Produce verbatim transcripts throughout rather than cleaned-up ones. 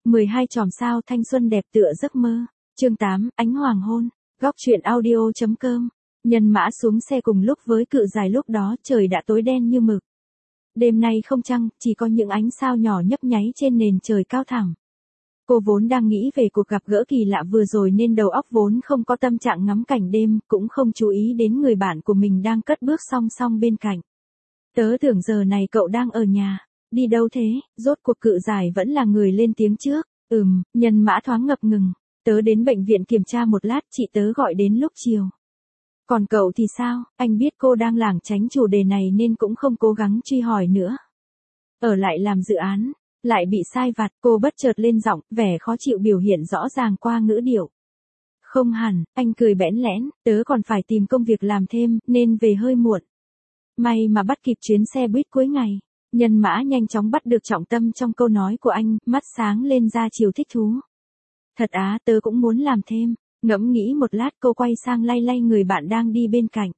mười hai chòm sao thanh xuân đẹp tựa giấc mơ. Chương tám, ánh hoàng hôn. Góc truyện audio chấm com. Nhân Mã xuống xe cùng lúc với Cự Giải, lúc đó trời đã tối đen như mực. Đêm nay không trăng, chỉ có những ánh sao nhỏ nhấp nháy trên nền trời cao thẳng. Cô vốn đang nghĩ về cuộc gặp gỡ kỳ lạ vừa rồi nên đầu óc vốn không có tâm trạng ngắm cảnh đêm, cũng không chú ý đến người bạn của mình đang cất bước song song bên cạnh. Tớ tưởng giờ này cậu đang ở nhà. Đi đâu thế? Rốt cuộc Cự Giải vẫn là người lên tiếng trước. Ừm, Nhân Mã thoáng ngập ngừng. Tớ đến bệnh viện kiểm tra một lát, chị tớ gọi đến lúc chiều. Còn cậu thì sao? Anh biết cô đang lảng tránh chủ đề này nên cũng không cố gắng truy hỏi nữa. Ở lại làm dự án, lại bị sai vặt, cô bất chợt lên giọng, vẻ khó chịu biểu hiện rõ ràng qua ngữ điệu. Không hẳn, anh cười bẽn lẽn, tớ còn phải tìm công việc làm thêm, nên về hơi muộn. May mà bắt kịp chuyến xe buýt cuối ngày. Nhân Mã nhanh chóng bắt được trọng tâm trong câu nói của anh, mắt sáng lên ra chiều thích thú. Thật á, tớ cũng muốn làm thêm. Ngẫm nghĩ một lát, cô quay sang lay lay người bạn đang đi bên cạnh.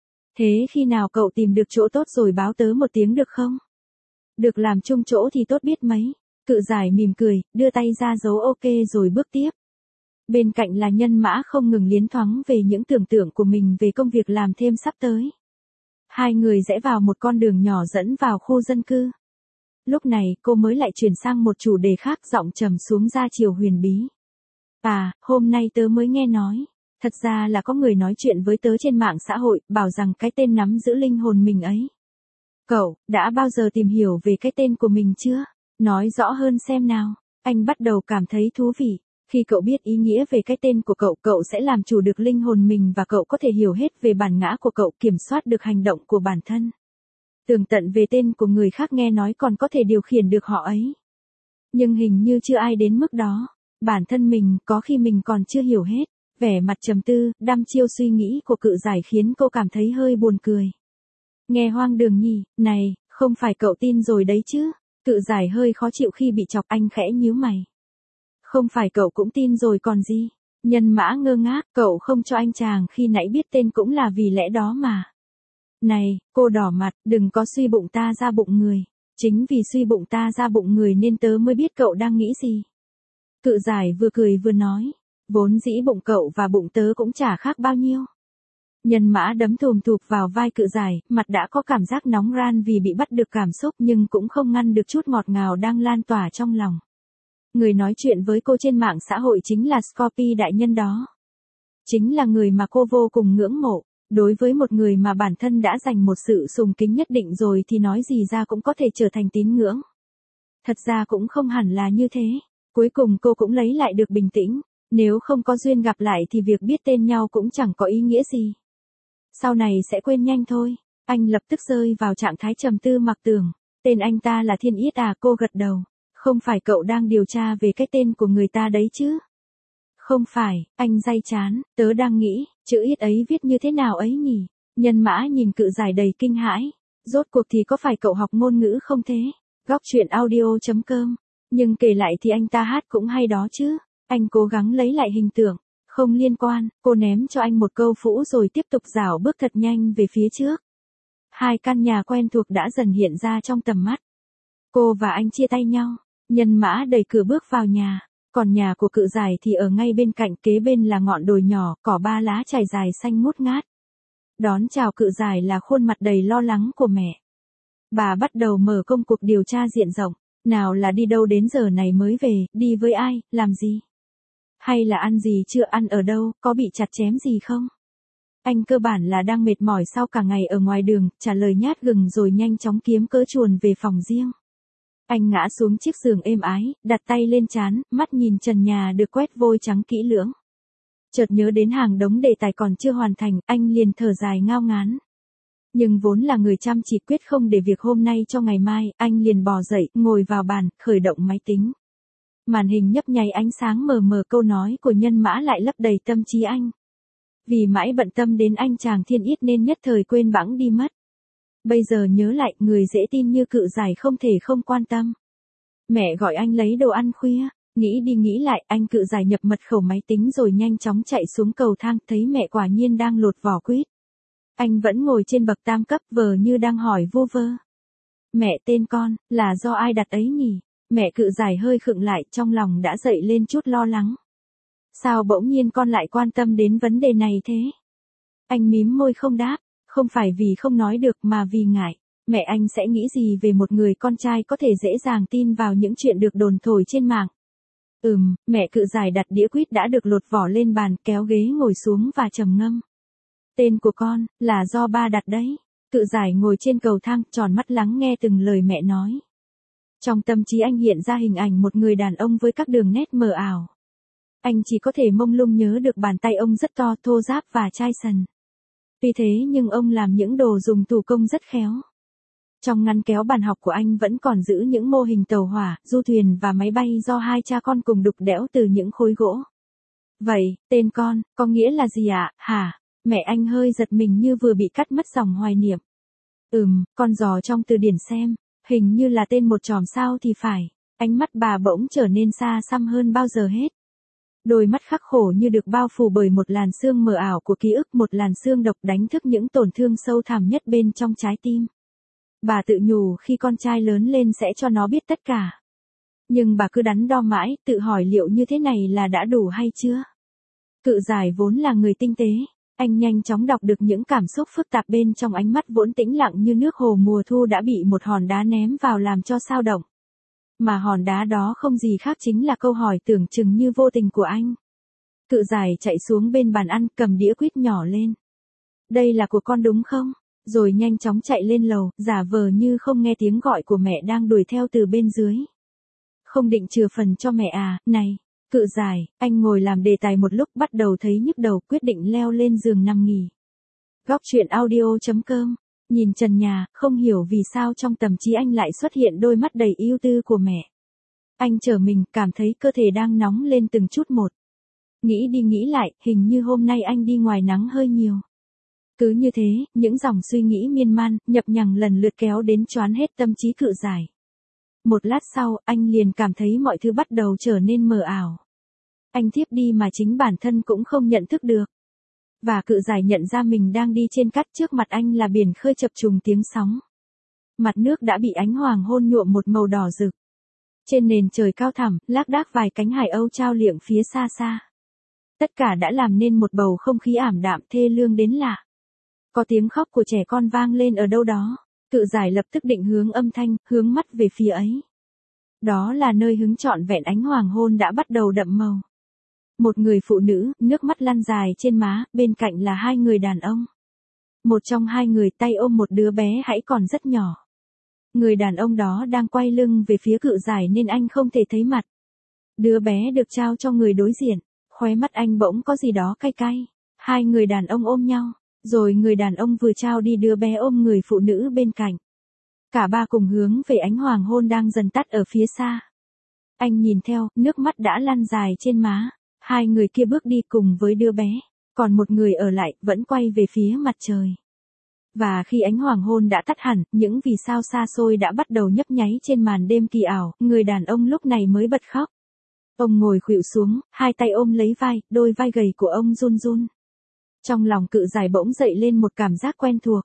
Thế khi nào cậu tìm được chỗ tốt rồi báo tớ một tiếng được không? Được làm chung chỗ thì tốt biết mấy. Cự Giải mỉm cười, đưa tay ra dấu ok rồi bước tiếp. Bên cạnh là Nhân Mã không ngừng liến thoáng về những tưởng tượng của mình về công việc làm thêm sắp tới. Hai người rẽ vào một con đường nhỏ dẫn vào khu dân cư. Lúc này cô mới lại chuyển sang một chủ đề khác, giọng trầm xuống ra chiều huyền bí. À, hôm nay tớ mới nghe nói. Thật ra là có người nói chuyện với tớ trên mạng xã hội, bảo rằng cái tên nắm giữ linh hồn mình ấy. Cậu, đã bao giờ tìm hiểu về cái tên của mình chưa? Nói rõ hơn xem nào. Anh bắt đầu cảm thấy thú vị. Khi cậu biết ý nghĩa về cái tên của cậu, cậu sẽ làm chủ được linh hồn mình và cậu có thể hiểu hết về bản ngã của cậu, kiểm soát được hành động của bản thân. Tường tận về tên của người khác nghe nói còn có thể điều khiển được họ ấy. Nhưng hình như chưa ai đến mức đó. Bản thân mình, có khi mình còn chưa hiểu hết. Vẻ mặt trầm tư, đăm chiêu suy nghĩ của Cự Giải khiến cô cảm thấy hơi buồn cười. Nghe hoang đường nhỉ, này, không phải cậu tin rồi đấy chứ? Cự Giải hơi khó chịu khi bị chọc, anh khẽ nhíu mày. Không phải cậu cũng tin rồi còn gì? Nhân Mã ngơ ngác, cậu không cho anh chàng khi nãy biết tên cũng là vì lẽ đó mà. Này, cô đỏ mặt, đừng có suy bụng ta ra bụng người. Chính vì suy bụng ta ra bụng người nên tớ mới biết cậu đang nghĩ gì. Cự Giải vừa cười vừa nói, vốn dĩ bụng cậu và bụng tớ cũng chả khác bao nhiêu. Nhân Mã đấm thùm thụp vào vai Cự Giải, mặt đã có cảm giác nóng ran vì bị bắt được cảm xúc nhưng cũng không ngăn được chút ngọt ngào đang lan tỏa trong lòng. Người nói chuyện với cô trên mạng xã hội chính là Scorpy đại nhân đó. Chính là người mà cô vô cùng ngưỡng mộ. Đối với một người mà bản thân đã dành một sự sùng kính nhất định rồi thì nói gì ra cũng có thể trở thành tín ngưỡng. Thật ra cũng không hẳn là như thế. Cuối cùng cô cũng lấy lại được bình tĩnh. Nếu không có duyên gặp lại thì việc biết tên nhau cũng chẳng có ý nghĩa gì. Sau này sẽ quên nhanh thôi. Anh lập tức rơi vào trạng thái trầm tư mặc tưởng. Tên anh ta là Thiên Yết à? Cô gật đầu. Không phải cậu đang điều tra về cái tên của người ta đấy chứ? Không phải, anh day chán, tớ đang nghĩ, chữ Yết ấy viết như thế nào ấy nhỉ? Nhân Mã nhìn Cự Giải đầy kinh hãi. Rốt cuộc thì có phải cậu học ngôn ngữ không thế? Góc truyện audio chấm com. Nhưng kể lại thì anh ta hát cũng hay đó chứ. Anh cố gắng lấy lại hình tượng. Không liên quan, cô ném cho anh một câu phũ rồi tiếp tục rảo bước thật nhanh về phía trước. Hai căn nhà quen thuộc đã dần hiện ra trong tầm mắt. Cô và anh chia tay nhau. Nhân Mã đẩy cửa bước vào nhà. Còn nhà của Cự Giải thì ở ngay bên cạnh, kế bên là ngọn đồi nhỏ, cỏ ba lá trải dài xanh mút ngát. Đón chào Cự Giải là khuôn mặt đầy lo lắng của mẹ. Bà bắt đầu mở công cuộc điều tra diện rộng. Nào là đi đâu đến giờ này mới về, đi với ai, làm gì? Hay là ăn gì chưa, ăn ở đâu, có bị chặt chém gì không? Anh cơ bản là đang mệt mỏi sau cả ngày ở ngoài đường, trả lời nhát gừng rồi nhanh chóng kiếm cớ chuồn về phòng riêng. Anh ngã xuống chiếc giường êm ái, đặt tay lên trán, mắt nhìn trần nhà được quét vôi trắng kỹ lưỡng. Chợt nhớ đến hàng đống đề tài còn chưa hoàn thành, anh liền thở dài ngao ngán. Nhưng vốn là người chăm chỉ, quyết không để việc hôm nay cho ngày mai, anh liền bò dậy, ngồi vào bàn, khởi động máy tính. Màn hình nhấp nháy ánh sáng mờ mờ, câu nói của Nhân Mã lại lấp đầy tâm trí anh. Vì mãi bận tâm đến anh chàng Thiên Yết nên nhất thời quên bẵng đi mất. Bây giờ nhớ lại, người dễ tin như Cự Giải không thể không quan tâm. Mẹ gọi anh lấy đồ ăn khuya, nghĩ đi nghĩ lại, anh Cự Giải nhập mật khẩu máy tính rồi nhanh chóng chạy xuống cầu thang, thấy mẹ quả nhiên đang lột vỏ quýt. Anh vẫn ngồi trên bậc tam cấp, vờ như đang hỏi vu vơ. Mẹ, tên con, là do ai đặt ấy nhỉ? Mẹ cự giải hơi khựng lại, trong lòng đã dậy lên chút lo lắng. Sao bỗng nhiên con lại quan tâm đến vấn đề này thế? Anh mím môi không đáp, không phải vì không nói được mà vì ngại. Mẹ anh sẽ nghĩ gì về một người con trai có thể dễ dàng tin vào những chuyện được đồn thổi trên mạng. Ừm, mẹ cự giải đặt đĩa quýt đã được lột vỏ lên bàn, kéo ghế ngồi xuống và trầm ngâm. Tên của con, là do ba đặt đấy. Cự giải ngồi trên cầu thang, tròn mắt lắng nghe từng lời mẹ nói. Trong tâm trí anh hiện ra hình ảnh một người đàn ông với các đường nét mờ ảo. Anh chỉ có thể mông lung nhớ được bàn tay ông rất to, thô ráp và chai sần. Tuy thế nhưng ông làm những đồ dùng thủ công rất khéo. Trong ngăn kéo bàn học của anh vẫn còn giữ những mô hình tàu hỏa, du thuyền và máy bay do hai cha con cùng đục đẽo từ những khối gỗ. Vậy, tên con, có nghĩa là gì ạ, hả? Mẹ anh hơi giật mình như vừa bị cắt mất dòng hoài niệm. Ừm, con dò trong từ điển xem, hình như là tên một chòm sao thì phải. Ánh mắt bà bỗng trở nên xa xăm hơn bao giờ hết. Đôi mắt khắc khổ như được bao phủ bởi một làn sương mờ ảo của ký ức, một làn sương độc đánh thức những tổn thương sâu thẳm nhất bên trong trái tim. Bà tự nhủ khi con trai lớn lên sẽ cho nó biết tất cả. Nhưng bà cứ đắn đo mãi, tự hỏi liệu như thế này là đã đủ hay chưa? Cự giải vốn là người tinh tế, anh nhanh chóng đọc được những cảm xúc phức tạp bên trong ánh mắt vốn tĩnh lặng như nước hồ mùa thu đã bị một hòn đá ném vào làm cho sao động. Mà hòn đá đó không gì khác chính là câu hỏi tưởng chừng như vô tình của anh. Cự giải chạy xuống bên bàn ăn, cầm đĩa quýt nhỏ lên. Đây là của con đúng không? Rồi nhanh chóng chạy lên lầu, giả vờ như không nghe tiếng gọi của mẹ đang đuổi theo từ bên dưới. Không định chừa phần cho mẹ à, này, cự giải, anh ngồi làm đề tài một lúc bắt đầu thấy nhức đầu, quyết định leo lên giường nằm nghỉ. Góc truyện audio chấm com, nhìn trần nhà, không hiểu vì sao trong tâm trí anh lại xuất hiện đôi mắt đầy ưu tư của mẹ. Anh trở mình, cảm thấy cơ thể đang nóng lên từng chút một. Nghĩ đi nghĩ lại, hình như hôm nay anh đi ngoài nắng hơi nhiều. Cứ như thế, những dòng suy nghĩ miên man, nhập nhằng lần lượt kéo đến choán hết tâm trí cự giải. Một lát sau, anh liền cảm thấy mọi thứ bắt đầu trở nên mờ ảo. Anh thiếp đi mà chính bản thân cũng không nhận thức được. Và cự giải nhận ra mình đang đi trên cát, trước mặt anh là biển khơi chập trùng tiếng sóng. Mặt nước đã bị ánh hoàng hôn nhuộm một màu đỏ rực. Trên nền trời cao thẳm, lác đác vài cánh hải âu trao liệng phía xa xa. Tất cả đã làm nên một bầu không khí ảm đạm thê lương đến lạ. Có tiếng khóc của trẻ con vang lên ở đâu đó. Cự giải lập tức định hướng âm thanh, hướng mắt về phía ấy. Đó là nơi hứng trọn vẹn ánh hoàng hôn đã bắt đầu đậm màu. Một người phụ nữ, nước mắt lăn dài trên má, bên cạnh là hai người đàn ông. Một trong hai người tay ôm một đứa bé hãy còn rất nhỏ. Người đàn ông đó đang quay lưng về phía cự giải nên anh không thể thấy mặt. Đứa bé được trao cho người đối diện, khóe mắt anh bỗng có gì đó cay cay. Hai người đàn ông ôm nhau, rồi người đàn ông vừa trao đi đứa bé ôm người phụ nữ bên cạnh. Cả ba cùng hướng về ánh hoàng hôn đang dần tắt ở phía xa. Anh nhìn theo, nước mắt đã lăn dài trên má. Hai người kia bước đi cùng với đứa bé, còn một người ở lại, vẫn quay về phía mặt trời. Và khi ánh hoàng hôn đã tắt hẳn, những vì sao xa xôi đã bắt đầu nhấp nháy trên màn đêm kỳ ảo, người đàn ông lúc này mới bật khóc. Ông ngồi khuỵu xuống, hai tay ôm lấy vai, đôi vai gầy của ông run run. Trong lòng cự giải bỗng dậy lên một cảm giác quen thuộc.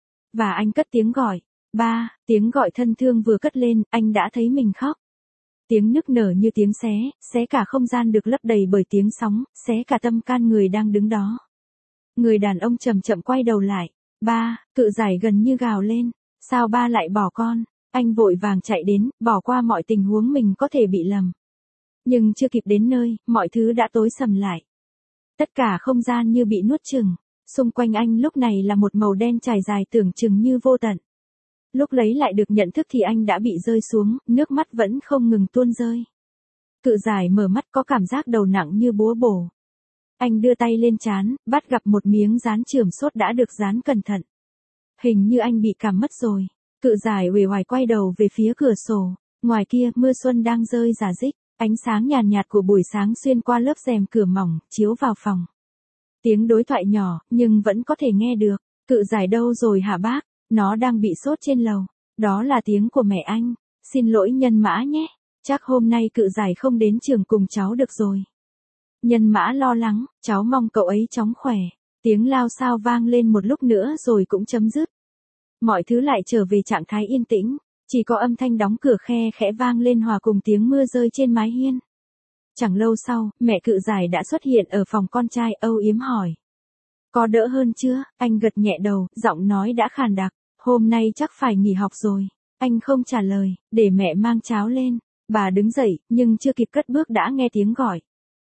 Và anh cất tiếng gọi. Ba, tiếng gọi thân thương vừa cất lên, anh đã thấy mình khóc. Tiếng nức nở như tiếng xé, xé cả không gian được lấp đầy bởi tiếng sóng, xé cả tâm can người đang đứng đó. Người đàn ông chậm chậm quay đầu lại. Ba, cự giải gần như gào lên. Sao ba lại bỏ con? Anh vội vàng chạy đến, bỏ qua mọi tình huống mình có thể bị lầm. Nhưng chưa kịp đến nơi, mọi thứ đã tối sầm lại. Tất cả không gian như bị nuốt chửng. Xung quanh anh lúc này là một màu đen trải dài tưởng chừng như vô tận. Lúc lấy lại được nhận thức thì anh đã bị rơi xuống, nước mắt vẫn không ngừng tuôn rơi. Cự giải mở mắt có cảm giác đầu nặng như búa bổ. Anh đưa tay lên trán, bắt gặp một miếng dán chườm sốt đã được dán cẩn thận. Hình như anh bị cảm mất rồi. Cự giải uể oải quay đầu về phía cửa sổ. Ngoài kia, mưa xuân đang rơi rả rích. Ánh sáng nhàn nhạt của buổi sáng xuyên qua lớp rèm cửa mỏng, chiếu vào phòng. Tiếng đối thoại nhỏ, nhưng vẫn có thể nghe được. Cự giải đâu rồi hả bác? Nó đang bị sốt trên lầu. Đó là tiếng của mẹ anh. Xin lỗi Nhân Mã nhé. Chắc hôm nay cự giải không đến trường cùng cháu được rồi. Nhân Mã lo lắng, cháu mong cậu ấy chóng khỏe. Tiếng lao xao vang lên một lúc nữa rồi cũng chấm dứt. Mọi thứ lại trở về trạng thái yên tĩnh. Chỉ có âm thanh đóng cửa khe khẽ vang lên hòa cùng tiếng mưa rơi trên mái hiên. Chẳng lâu sau, mẹ Cự Giải đã xuất hiện ở phòng con trai, âu yếm hỏi. Có đỡ hơn chưa? Anh gật nhẹ đầu, giọng nói đã khàn đặc. Hôm nay chắc phải nghỉ học rồi. Anh không trả lời, để mẹ mang cháo lên. Bà đứng dậy, nhưng chưa kịp cất bước đã nghe tiếng gọi.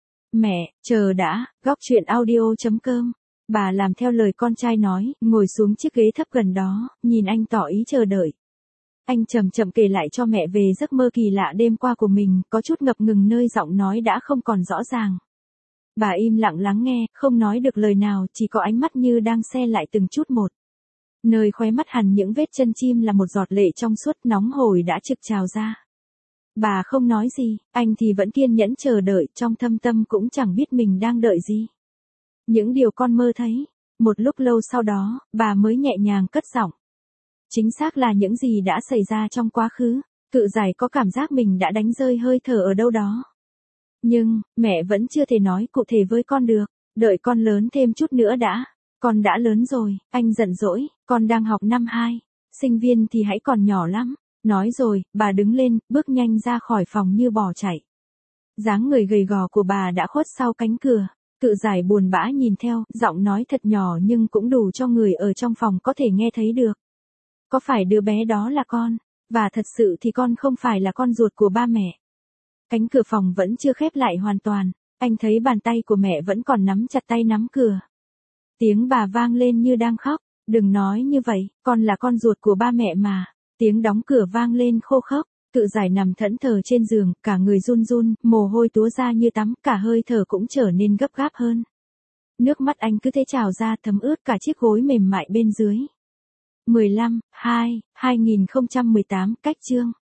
Mẹ, chờ đã, góc chuyện audio chấm com. Bà làm theo lời con trai nói, ngồi xuống chiếc ghế thấp gần đó, nhìn anh tỏ ý chờ đợi. Anh chậm chậm kể lại cho mẹ về giấc mơ kỳ lạ đêm qua của mình, có chút ngập ngừng nơi giọng nói đã không còn rõ ràng. Bà im lặng lắng nghe, không nói được lời nào, chỉ có ánh mắt như đang xe lại từng chút một. Nơi khóe mắt hằn những vết chân chim là một giọt lệ trong suốt nóng hổi đã trực trào ra. Bà không nói gì, anh thì vẫn kiên nhẫn chờ đợi, trong thâm tâm cũng chẳng biết mình đang đợi gì. Những điều con mơ thấy. Một lúc lâu sau đó, bà mới nhẹ nhàng cất giọng. Chính xác là những gì đã xảy ra trong quá khứ. Cự Giải có cảm giác mình đã đánh rơi hơi thở ở đâu đó. Nhưng, mẹ vẫn chưa thể nói cụ thể với con được. Đợi con lớn thêm chút nữa đã. Con đã lớn rồi, anh giận dỗi, con đang học năm hai. Sinh viên thì hãy còn nhỏ lắm. Nói rồi, bà đứng lên, bước nhanh ra khỏi phòng như bò chạy. Dáng người gầy gò của bà đã khuất sau cánh cửa. Cự Giải buồn bã nhìn theo, giọng nói thật nhỏ nhưng cũng đủ cho người ở trong phòng có thể nghe thấy được. Có phải đứa bé đó là con? Và thật sự thì con không phải là con ruột của ba mẹ. Cánh cửa phòng vẫn chưa khép lại hoàn toàn. Anh thấy bàn tay của mẹ vẫn còn nắm chặt tay nắm cửa. Tiếng bà vang lên như đang khóc. Đừng nói như vậy, con là con ruột của ba mẹ mà. Tiếng đóng cửa vang lên khô khốc. Cự Giải nằm thẫn thờ trên giường, cả người run run, mồ hôi túa ra như tắm, cả hơi thở cũng trở nên gấp gáp hơn. Nước mắt anh cứ thế trào ra thấm ướt cả chiếc gối mềm mại bên dưới. mười lăm, hai, hai nghìn không trăm mười tám, cách chương.